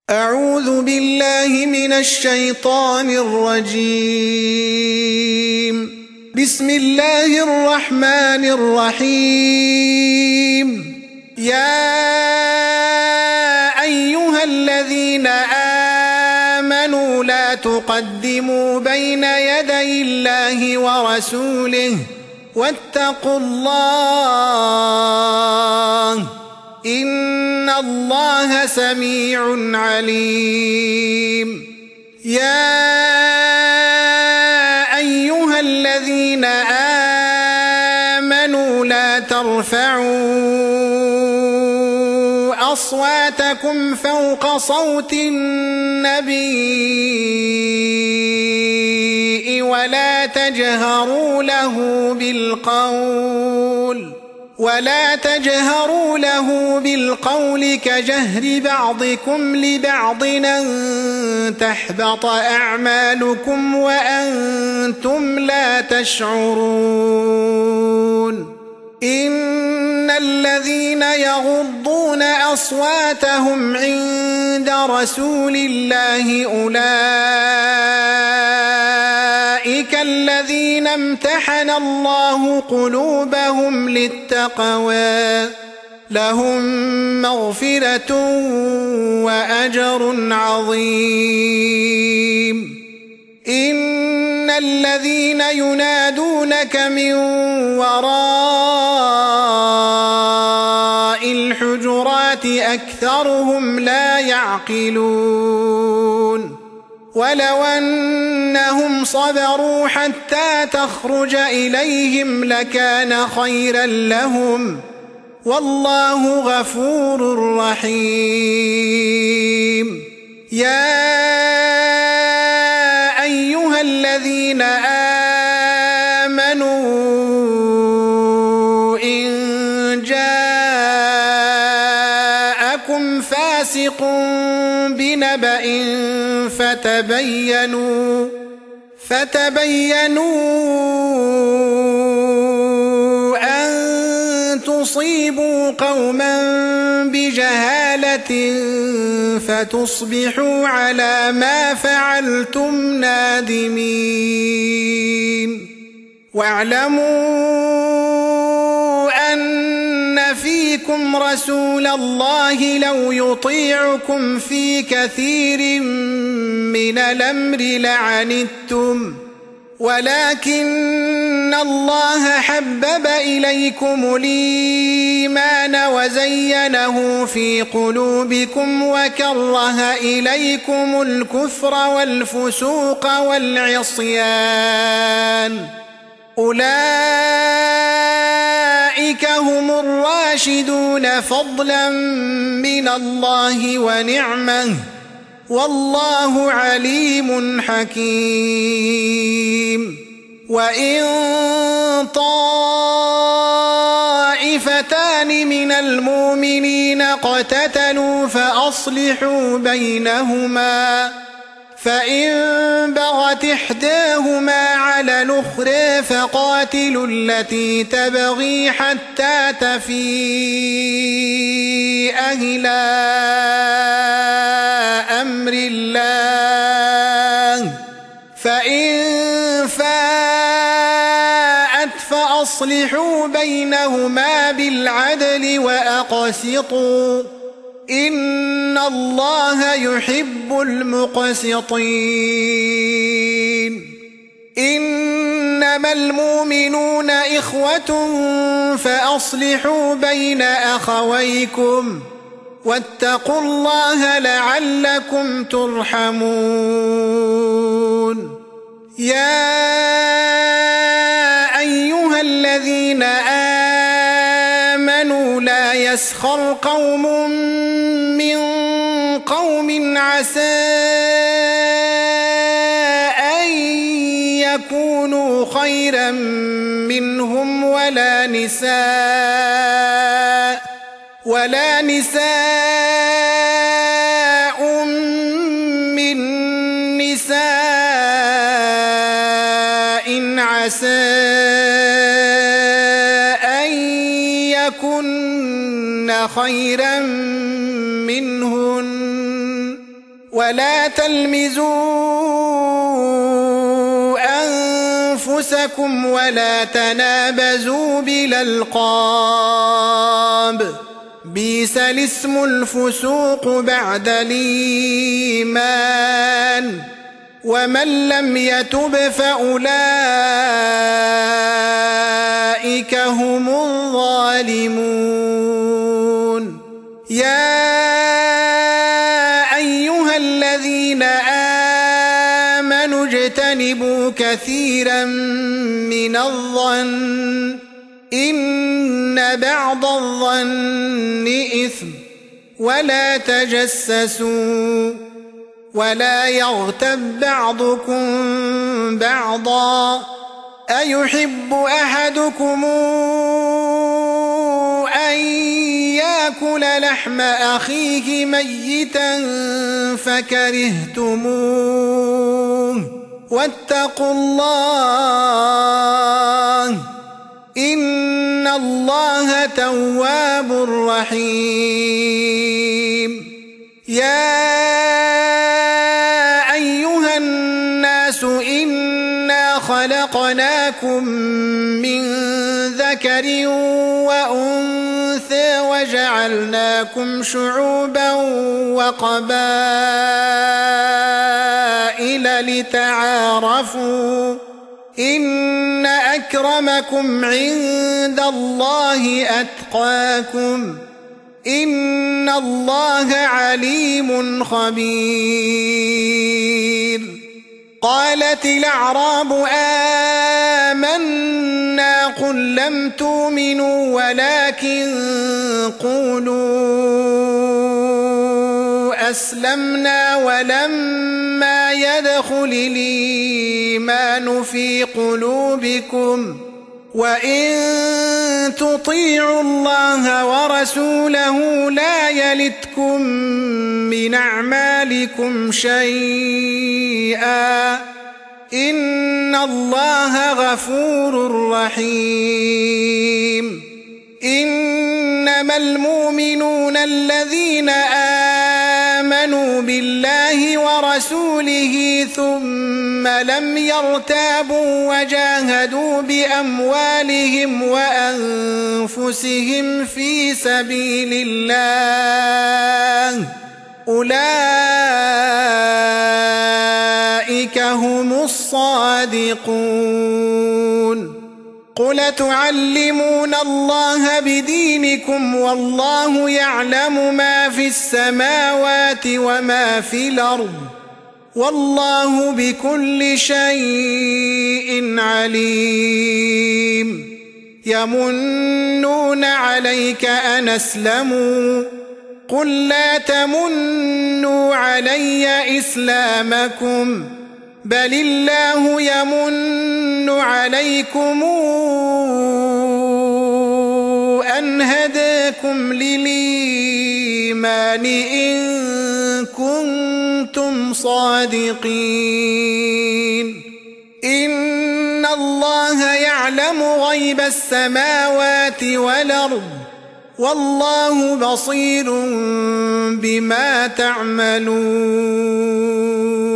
أعوذ بالله من الشيطان الرجيم. بسم الله الرحمن الرحيم. يا أيها الذين آمنوا لا تقدموا بين يدي الله ورسوله واتقوا الله إن الله سميع عليم. يا أيها الذين آمنوا لا ترفعوا أصواتكم فوق صوت النبي ولا تجهروا له بالقول كجهر بعضكم لبعض أن تحبط أعمالكم وأنتم لا تشعرون. إن الذين يغضون أصواتهم عند رسول الله أولئك الذين امتحن الله قلوبهم للتقوى لهم مغفرة وأجر عظيم. إن الذين ينادونك من وراء الحجرات أكثرهم لا يعقلون. ولو أنهم صبروا حتى تخرج إليهم لكان خيرا لهم والله غفور رحيم. يا أيها الذين آمنوا إن جاءكم فاسق بنبأ فتبينوا أن تصيبوا قوما بجهالة فتصبحوا على ما فعلتم نادمين. واعلموا أن فيكم رسول الله لو يطيعكم في كثير من الأمر لعنتم ولكن الله حبب إليكم الإيمان وزينه في قلوبكم وكره إليكم الكفر والفسوق والعصيان أولئك هم الراشدون فضلا من الله ونعمه والله عليم حكيم. وإن طائفتان من المؤمنين اقتتلوا فأصلحوا بينهما فإن بغت إحداهما على الأخرى فقاتلوا التي تبغي حتى تفيء إلى أمر الله فإن فاءت فأصلحوا بينهما بالعدل وأقسطوا إن الله يحب المقسطين. إنما المؤمنون إخوة فأصلحوا بين أخويكم واتقوا الله لعلكم ترحمون. يا أيها الذين آمنوا لا يسخر قوم من قوم عسى أن يكونوا خيرا منهم ولا نساء من نساء عسى أن يكن خيرا منهن ولا تلمزوا أنفسكم ولا تنابزوا بالألقاب بئس الاسم الفسوق بعد الإيمان ومن لم يتب فأولئك هم الظالمون يا أيها الذين آمنوا اجتنبوا كثيرا من الظن إن بعض الظن إثم ولا تجسسوا ولا يغتب بعضكم بعضا أيحب أحدكم أن يأكل لحم أخيه ميتا فكرهتموه واتقوا الله إن الله تواب رحيم يا أيها الناس إنا خلقناكم من ذكر وأنثى وجعلناكم شعوبا وقبائل لتعارفوا إن أكرمكم عند الله أتقاكم إن الله عليم خبير قالت الأعراب آمنا قل لم تؤمنوا ولكن قولوا أسلمنا ولما يدخل الإيمان في قلوبكم وإن تطيعوا الله ورسوله لا يلتكم من أعمالكم شيئا إن الله غفور رحيم إنما المؤمنون الذين آمنوا بالله ورسوله ثم لم يرتابوا وجاهدوا بأموالهم وأنفسهم في سبيل الله أولئك هم الصادقون قل تعلمون الله بدينكم والله يعلم ما في السماوات وما في الأرض والله بكل شيء عليم يمنون عليك أن أسلموا قل لا تمنوا علي إسلامكم بل الله يمن عليكم أن هداكم للإيمان إن كنتم صادقين إن الله يعلم غيب السماوات والأرض والله بصير بما تعملون